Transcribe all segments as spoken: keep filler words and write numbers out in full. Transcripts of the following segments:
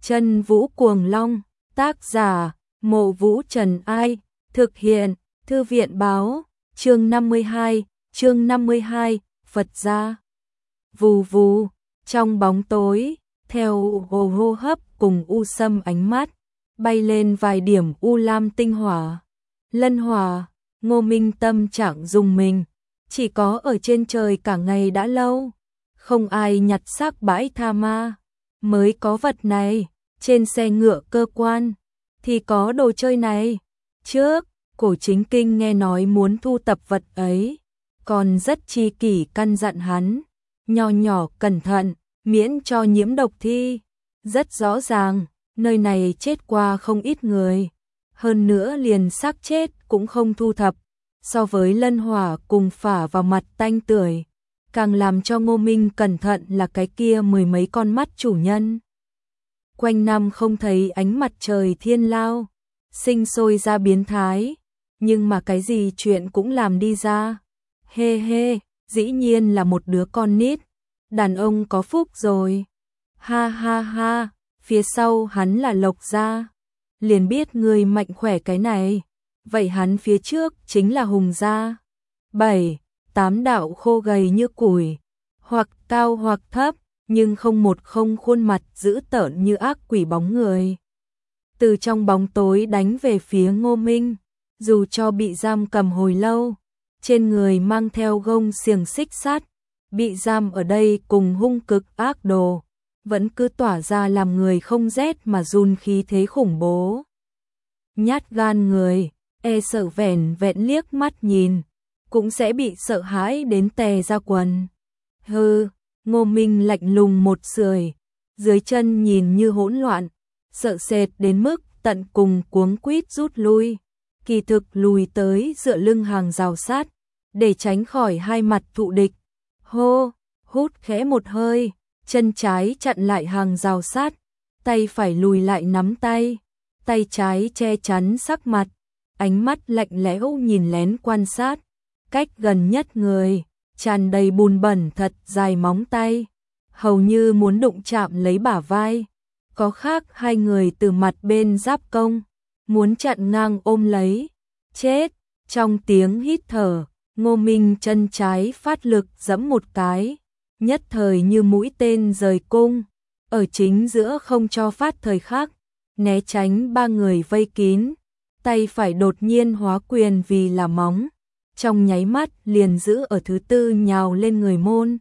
Chân Vũ Cuồng Long, tác giả, Mộ Vũ Trần Ai, thực hiện, Thư viện báo, chương năm mươi hai, chương năm mươi hai, Phật gia. Vù vù, trong bóng tối, theo hồ hô hấp cùng u sâm ánh mắt, bay lên vài điểm u lam tinh hỏa. Lân hỏa, Ngô Minh tâm trạng rùng mình, chỉ có ở trên trời cả ngày đã lâu, không ai nhặt xác bãi tha ma, mới có vật này, trên xe ngựa cơ quan, thì có đồ chơi này. Trước, Cổ Chính Kinh nghe nói muốn thu tập vật ấy, còn rất chi kỷ căn dặn hắn, nho nhỏ cẩn thận, miễn cho nhiễm độc thi. Rất rõ ràng, nơi này chết qua không ít người, hơn nữa liền xác chết cũng không thu thập, so với lân hỏa cùng phả vào mặt tanh tưởi, càng làm cho Ngô Minh cẩn thận là cái kia mười mấy con mắt chủ nhân. Quanh năm không thấy ánh mặt trời thiên lao, sinh sôi ra biến thái, nhưng mà cái gì chuyện cũng làm đi ra. Hê hê, dĩ nhiên là một đứa con nít, đàn ông có phúc rồi. Ha ha ha, phía sau hắn là Lộc gia, liền biết người mạnh khỏe cái này, vậy hắn phía trước chính là Hùng gia. Bảy, tám đạo khô gầy như củi, hoặc cao hoặc thấp, nhưng không một không khuôn mặt dữ tợn như ác quỷ bóng người. Từ trong bóng tối đánh về phía Ngô Minh, dù cho bị giam cầm hồi lâu, trên người mang theo gông xiềng xích sắt, bị giam ở đây cùng hung cực ác đồ, vẫn cứ tỏa ra làm người không rét mà run khí thế khủng bố. Nhát gan người, e sợ vẻn vẹn liếc mắt nhìn, cũng sẽ bị sợ hãi đến tè ra quần. Hừ, Ngô Minh lạnh lùng một sưởi, dưới chân nhìn như hỗn loạn, sợ sệt đến mức tận cùng cuống quýt rút lui, kỳ thực lùi tới dựa lưng hàng rào sát, để tránh khỏi hai mặt thụ địch. Hô, hút khẽ một hơi, chân trái chặn lại hàng rào sát, tay phải lùi lại nắm tay, tay trái che chắn sắc mặt, ánh mắt lạnh lẽo nhìn lén quan sát, cách gần nhất người, tràn đầy bùn bẩn thật dài móng tay, hầu như muốn đụng chạm lấy bả vai. Có khác hai người từ mặt bên giáp công, muốn chặn ngang ôm lấy. Chết, trong tiếng hít thở, Ngô Minh chân trái phát lực giẫm một cái, nhất thời như mũi tên rời cung, ở chính giữa không cho phát thời khắc, né tránh ba người vây kín, tay phải đột nhiên hóa quyền vì là móng, trong nháy mắt liền giữ ở thứ tư nhào lên người môn.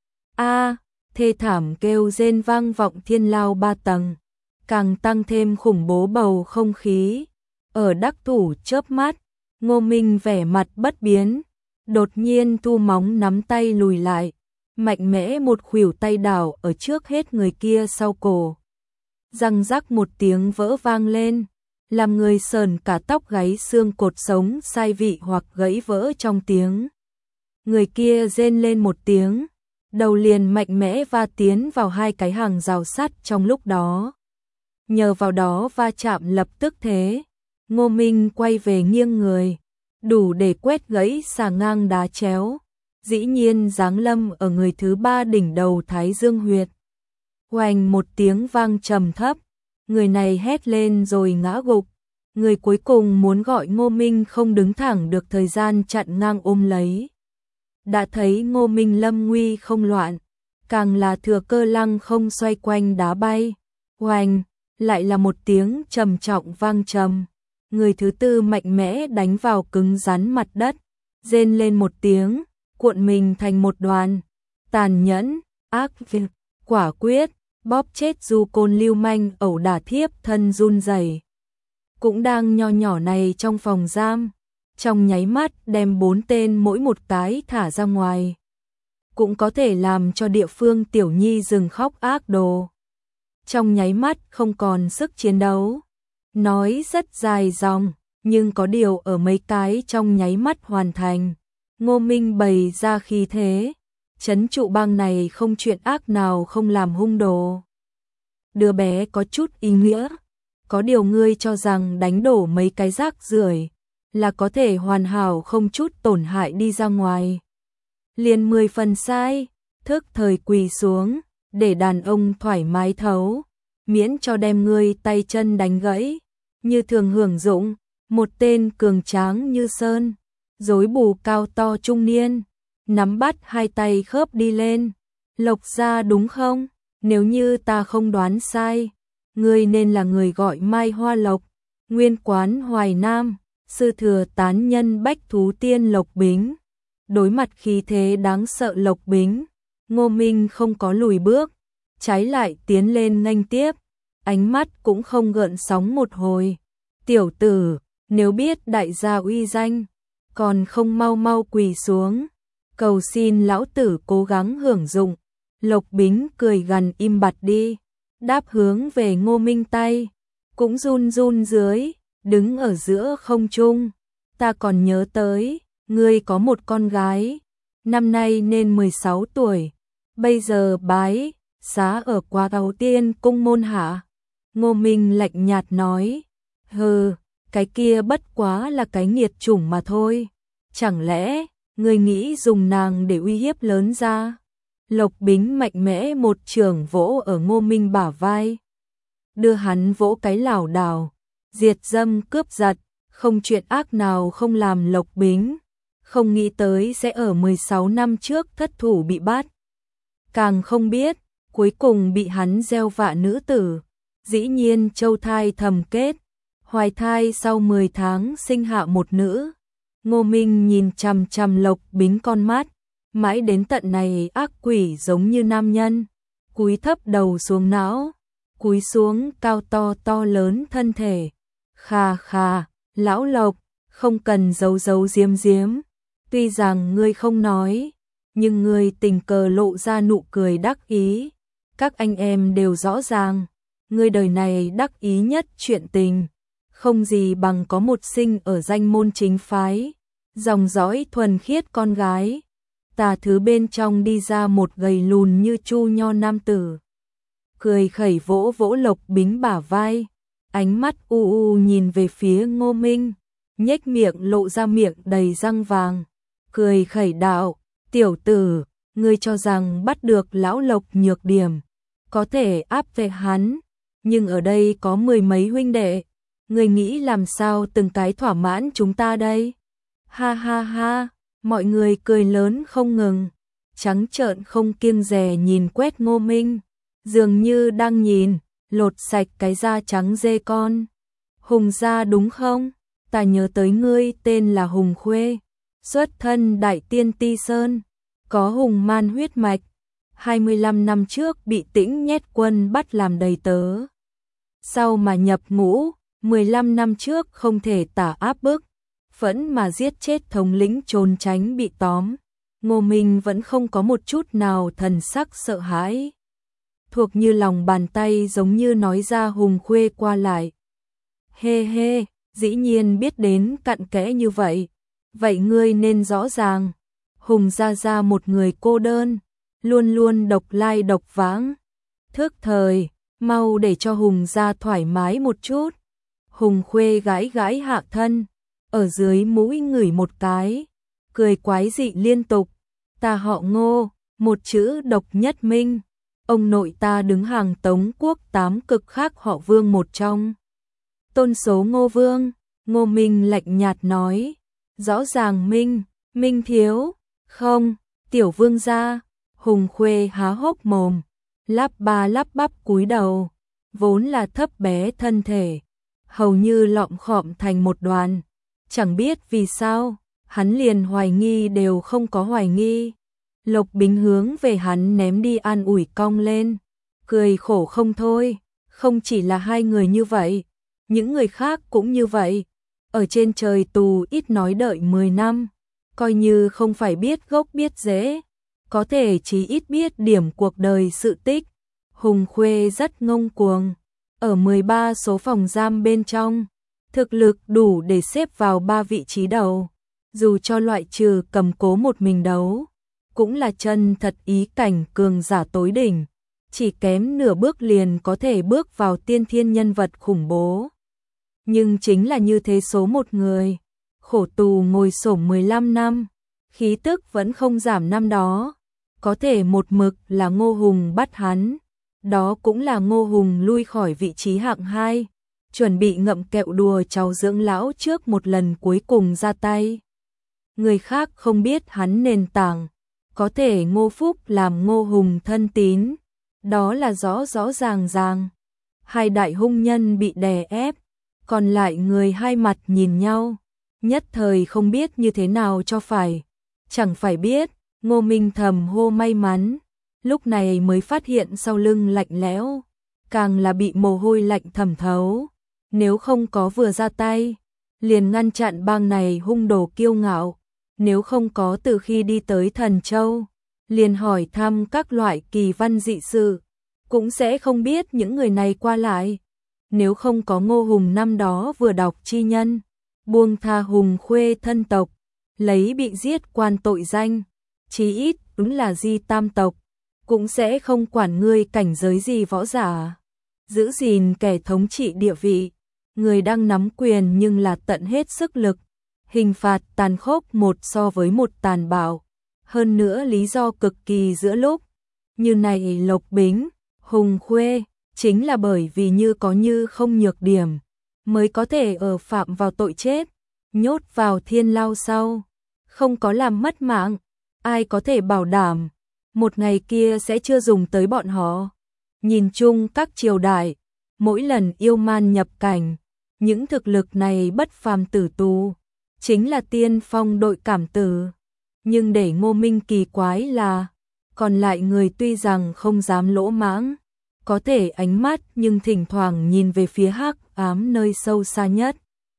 A, thê thảm kêu rên vang vọng thiên lao ba tầng, càng tăng thêm khủng bố bầu không khí. Ở đắc thủ chớp mắt, Ngô Minh vẻ mặt bất biến, đột nhiên thu móng nắm tay lùi lại, mạnh mẽ một khuỷu tay đảo ở trước hết người kia sau cổ. Răng rắc một tiếng vỡ vang lên, làm người sờn cả tóc gáy, xương cột sống sai vị hoặc gãy vỡ trong tiếng. Người kia rên lên một tiếng, đầu liền mạnh mẽ va tiến vào hai cái hàng rào sắt trong lúc đó. Nhờ vào đó va chạm lập tức thế, Ngô Minh quay về nghiêng người, đủ để quét gãy xà ngang đá chéo, dĩ nhiên giáng lâm ở người thứ ba đỉnh đầu Thái Dương huyệt. Oành một tiếng vang trầm thấp, người này hét lên rồi ngã gục, người cuối cùng muốn gọi Ngô Minh không đứng thẳng được thời gian chặn ngang ôm lấy. Đã thấy Ngô Minh lâm nguy không loạn, càng là thừa cơ lăng không xoay quanh đá bay. Oành, lại là một tiếng trầm trọng vang trầm, người thứ tư mạnh mẽ đánh vào cứng rắn mặt đất, rên lên một tiếng, cuộn mình thành một đoàn, tàn nhẫn, ác việc, quả quyết, bóp chết du côn lưu manh ẩu đả thiếp thân run rẩy. Cũng đang nho nhỏ này trong phòng giam, trong nháy mắt đem bốn tên mỗi một cái thả ra ngoài, cũng có thể làm cho địa phương tiểu nhi dừng khóc ác đồ. Trong nháy mắt không còn sức chiến đấu. Nói rất dài dòng, nhưng có điều ở mấy cái trong nháy mắt hoàn thành. Ngô Minh bày ra khí thế, trấn trụ bang này không chuyện ác nào không làm hung đồ. Đứa bé có chút ý nghĩa, có điều ngươi cho rằng đánh đổ mấy cái rác rưởi là có thể hoàn hảo không chút tổn hại đi ra ngoài. Liền mười phần sai, thức thời quỳ xuống, để đàn ông thoải mái thấu. miễn cho đem ngươi tay chân đánh gãy. Như thường hưởng dụng, một tên cường tráng như sơn, rối bù cao to trung niên, nắm bắt hai tay khớp đi lên. Lộc gia đúng không? Nếu như ta không đoán sai, ngươi nên là người gọi Mai Hoa Lộc, nguyên quán Hoài Nam, sư thừa tán nhân bách thú tiên Lộc Bính. Đối mặt khí thế đáng sợ Lộc Bính, Ngô Minh không có lùi bước, trái lại tiến lên nghênh tiếp, ánh mắt cũng không gợn sóng một hồi. Tiểu tử, nếu biết đại gia uy danh, còn không mau mau quỳ xuống, cầu xin lão tử cố gắng hưởng dụng. Lộc Bính cười gằn im bặt đi, đáp hướng về Ngô Minh tay, cũng run run dưới, đứng ở giữa không trung. Ta còn nhớ tới, ngươi có một con gái, năm nay nên mười sáu tuổi, bây giờ bái xá ở Quá Đầu Tiên cung môn hạ. Ngô Minh lạnh nhạt nói, hừ, cái kia bất quá là cái nghiệt chủng mà thôi, chẳng lẽ ngươi nghĩ dùng nàng để uy hiếp lớn ra? Lộc Bính mạnh mẽ một trường vỗ ở Ngô Minh bả vai, đưa hắn vỗ cái lảo đảo, diệt dâm cướp giật, không chuyện ác nào không làm Lộc Bính, không nghĩ tới sẽ ở mười sáu năm trước thất thủ bị bắt. Càng không biết, cuối cùng bị hắn gieo vạ nữ tử, dĩ nhiên châu thai thầm kết, hoài thai sau mười tháng sinh hạ một nữ. Ngô Minh nhìn chằm chằm Lộc Bính con mắt, mãi đến tận này ác quỷ giống như nam nhân, cúi thấp đầu xuống não, cúi xuống cao to to lớn thân thể. Khà khà, lão Lộc, không cần giấu giấu giếm giếm, tuy rằng ngươi không nói, nhưng ngươi tình cờ lộ ra nụ cười đắc ý, các anh em đều rõ ràng, ngươi đời này đắc ý nhất chuyện tình, không gì bằng có một sinh ở danh môn chính phái, dòng dõi thuần khiết con gái. Tà thứ bên trong đi ra một gầy lùn như chu nho nam tử, cười khẩy vỗ vỗ Lộc Bính bả vai, ánh mắt u u nhìn về phía Ngô Minh, nhếch miệng lộ ra miệng đầy răng vàng, cười khẩy đạo, tiểu tử, ngươi cho rằng bắt được lão Lộc nhược điểm, có thể áp về hắn, nhưng ở đây có mười mấy huynh đệ, ngươi nghĩ làm sao từng cái thỏa mãn chúng ta đây? Ha ha ha! Mọi người cười lớn không ngừng, trắng trợn không kiêng dè nhìn quét Ngô Minh, dường như đang nhìn, lột sạch cái da trắng dê con. Hùng gia đúng không? Ta nhớ tới ngươi tên là Hùng Khuê, xuất thân Đại Tiên Ti Sơn, có hùng man huyết mạch, hai mươi lăm năm trước bị Tĩnh Nhét Quân bắt làm đầy tớ. Sau mà nhập ngũ, mười lăm năm trước không thể tả áp bức, vẫn mà giết chết thống lĩnh trốn tránh bị tóm. Ngô Minh vẫn không có một chút nào thần sắc sợ hãi, thuộc như lòng bàn tay, giống như nói ra Hùng Khuê qua lại. Hê hê, dĩ nhiên biết đến cặn kẽ như vậy. Vậy ngươi nên rõ ràng, Hùng gia gia một người cô đơn, luôn luôn độc lai độc vãng. Thước thời, mau để cho Hùng gia thoải mái một chút. Hùng Khuê gãi gãi hạ thân, ở dưới mũi ngửi một cái, cười quái dị liên tục. Ta họ Ngô, một chữ độc nhất minh. Ông nội ta đứng hàng Tống quốc tám cực khác họ Vương một trong. Tôn số Ngô Vương, Ngô Minh lạnh nhạt nói. Rõ ràng Minh, Minh thiếu, không, tiểu vương gia. Hùng Khuê há hốc mồm, lắp ba lắp bắp cúi đầu, vốn là thấp bé thân thể, hầu như lọm khọm thành một đoàn. Chẳng biết vì sao, hắn liền hoài nghi đều không có hoài nghi. Lộc Bính hướng về hắn ném đi an ủi cong lên, cười khổ không thôi, không chỉ là hai người như vậy, những người khác cũng như vậy. Ở trên trời tù ít nói đợi mười năm, coi như không phải biết gốc biết rễ, có thể chỉ ít biết điểm cuộc đời sự tích. Hùng Khuê rất ngông cuồng, ở mười ba số phòng giam bên trong, thực lực đủ để xếp vào ba vị trí đầu, dù cho loại trừ cầm cố một mình đấu, cũng là chân thật ý cảnh cường giả tối đỉnh, chỉ kém nửa bước liền có thể bước vào tiên thiên nhân vật khủng bố. Nhưng chính là như thế số một người, khổ tù ngồi xổm mười lăm năm, khí tức vẫn không giảm năm đó, có thể một mực là Ngô Hùng bắt hắn, Đó cũng là Ngô Hùng lui khỏi vị trí hạng hai, chuẩn bị ngậm kẹo đùa cháu dưỡng lão trước một lần cuối cùng ra tay. Người khác không biết hắn nền tảng, có thể Ngô Phúc làm Ngô Hùng thân tín, đó là rõ rõ ràng ràng. Hai đại hung nhân bị đè ép, còn lại người hai mặt nhìn nhau, nhất thời không biết như thế nào cho phải. Chẳng phải biết, Ngô Minh thầm hô may mắn, lúc này mới phát hiện sau lưng lạnh lẽo, càng là bị mồ hôi lạnh thẩm thấu. Nếu không có vừa ra tay, liền ngăn chặn bang này hung đồ kiêu ngạo, nếu không có từ khi đi tới Thần Châu, liền hỏi thăm các loại kỳ văn dị sự, cũng sẽ không biết những người này qua lại. Nếu không có Ngô Hùng năm đó vừa đọc chi nhân, buông tha Hùng Khuê thân tộc, lấy bị giết quan tội danh, chí ít đúng là Di Tam tộc, cũng sẽ không quản ngươi cảnh giới gì võ giả, giữ gìn kẻ thống trị địa vị, người đang nắm quyền nhưng là tận hết sức lực, hình phạt tàn khốc một so với một tàn bạo, hơn nữa lý do cực kỳ giữa lúc. Như này Lộc Bính, Hùng Khuê, chính là bởi vì như có như không nhược điểm, mới có thể ở phạm vào tội chết, nhốt vào thiên lao sau, không có làm mất mạng, ai có thể bảo đảm, một ngày kia sẽ chưa dùng tới bọn họ. Nhìn chung các triều đại, mỗi lần yêu man nhập cảnh, những thực lực này bất phàm tử tù, chính là tiên phong đội cảm tử. Nhưng để Ngô Minh kỳ quái là, còn lại người tuy rằng không dám lỗ mãng, có thể ánh mắt nhưng thỉnh thoảng nhìn về phía hắc ám nơi sâu xa nhất.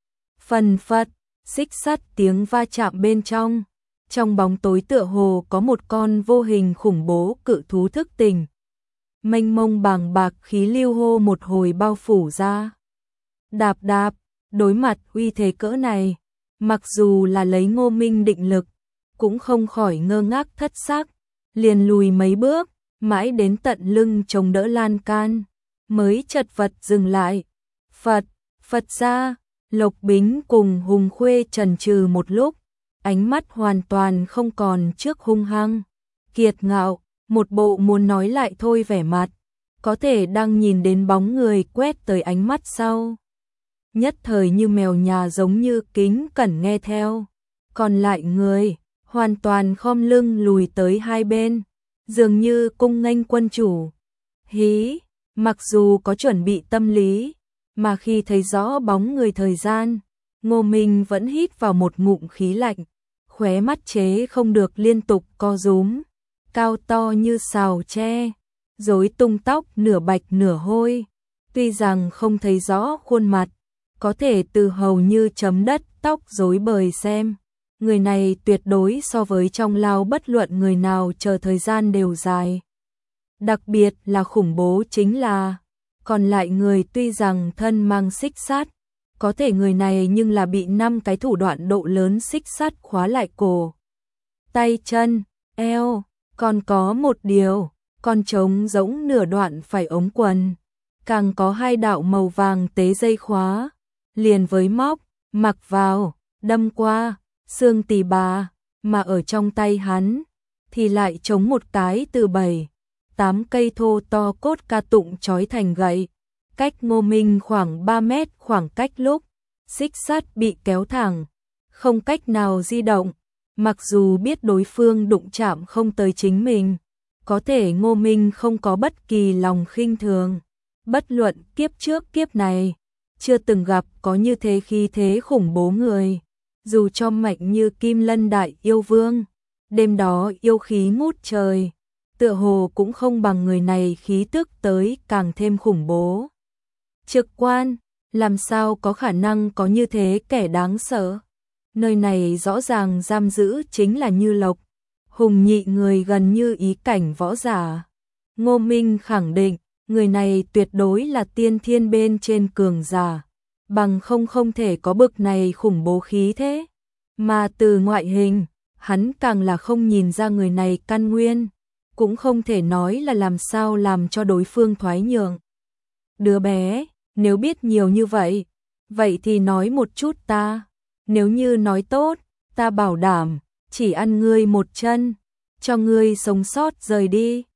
Phần phật, xích sắt tiếng va chạm bên trong, trong bóng tối tựa hồ có một con vô hình khủng bố cự thú thức tỉnh. Mênh mông bàng bạc khí lưu hô một hồi bao phủ ra. Đạp đạp, đối mặt uy thế cỡ này, mặc dù là lấy Ngô Minh định lực, cũng không khỏi ngơ ngác thất sắc, liền lùi mấy bước, mãi đến tận lưng chống đỡ lan can, mới chật vật dừng lại. Phật, Phật ra, Lộc Bính cùng Hùng Khuê chần chừ một lúc, ánh mắt hoàn toàn không còn trước hung hăng, kiệt ngạo, một bộ muốn nói lại thôi vẻ mặt, có thể đang nhìn đến bóng người quét tới ánh mắt sau. Nhất thời như mèo nhà giống như kính cẩn nghe theo, còn lại người, hoàn toàn khom lưng lùi tới hai bên, dường như cung nghênh quân chủ. Hí, mặc dù có chuẩn bị tâm lý, mà khi thấy rõ bóng người thời gian, Ngô Minh vẫn hít vào một ngụm khí lạnh, khóe mắt chế không được liên tục co rúm, cao to như sào tre, rối tung tóc nửa bạch nửa hôi, tuy rằng không thấy rõ khuôn mặt, có thể từ hầu như chấm đất tóc rối bời xem, người này tuyệt đối so với trong lao bất luận người nào chờ thời gian đều dài. Đặc biệt là khủng bố chính là, còn lại người tuy rằng thân mang xích sắt, có thể người này nhưng là bị năm cái thủ đoạn độ lớn xích sắt khóa lại cổ, tay chân, eo, còn có một điều, con trống giống nửa đoạn phải ống quần, càng có hai đạo màu vàng tế dây khóa, liền với móc, mặc vào, đâm qua, xương tỳ bà, mà ở trong tay hắn, thì lại chống một cái từ bảy, tám cây thô to cốt ca tụng trói thành gậy, cách Ngô Minh khoảng ba mét khoảng cách lúc, xích sắt bị kéo thẳng, không cách nào di động, mặc dù biết đối phương đụng chạm không tới chính mình, có thể Ngô Minh không có bất kỳ lòng khinh thường, bất luận kiếp trước kiếp này, chưa từng gặp có như thế khí thế khủng bố người, dù cho mạnh như Kim Lân Đại Yêu Vương, đêm đó yêu khí ngút trời, tựa hồ cũng không bằng người này khí tức tới càng thêm khủng bố. Trực quan, làm sao có khả năng có như thế kẻ đáng sợ? Nơi này rõ ràng giam giữ chính là Như Lộc, Hùng nhị người gần như ý cảnh võ giả. Ngô Minh khẳng định, người này tuyệt đối là tiên thiên bên trên cường giả, bằng không không thể có bực này khủng bố khí thế. Mà từ ngoại hình, hắn càng là không nhìn ra người này căn nguyên, cũng không thể nói là làm sao làm cho đối phương thoái nhượng. Đứa bé, nếu biết nhiều như vậy, vậy thì nói một chút ta, nếu như nói tốt, ta bảo đảm, chỉ ăn ngươi một chân, cho ngươi sống sót rời đi.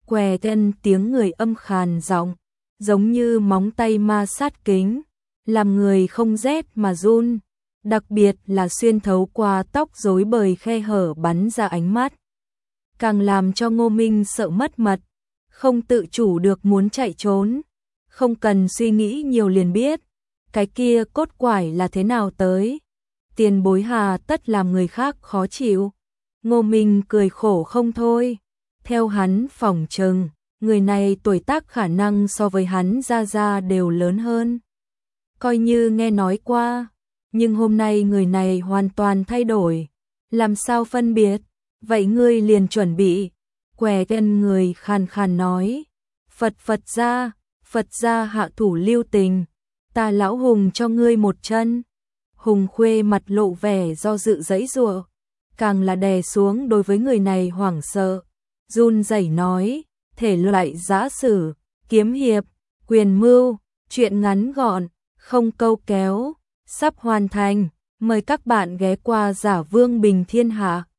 Què thân tiếng người âm khàn giọng, giống như móng tay ma sát kính, làm người không rét mà run, đặc biệt là xuyên thấu qua tóc rối bời khe hở bắn ra ánh mắt. Càng làm cho Ngô Minh sợ mất mật, không tự chủ được muốn chạy trốn, không cần suy nghĩ nhiều liền biết, cái kia cốt quải là thế nào tới. Tiền bối hà tất làm người khác khó chịu. Ngô Minh cười khổ không thôi, theo hắn phỏng chừng, người này tuổi tác khả năng so với hắn ra ra đều lớn hơn. Coi như nghe nói qua, nhưng hôm nay người này hoàn toàn thay đổi, làm sao phân biệt, vậy ngươi liền chuẩn bị. Què thân người khàn khàn nói, Phật Phật gia, Phật gia hạ thủ lưu tình, ta lão Hùng cho ngươi một chân. Hùng Khuê mặt lộ vẻ do dự giãy giụa, càng là đè xuống đối với người này hoảng sợ, run rẩy nói, thể loại giã sử, kiếm hiệp, quyền mưu, chuyện ngắn gọn, không câu kéo, sắp hoàn thành, mời các bạn ghé qua Giả Vương Bình Thiên Hạ.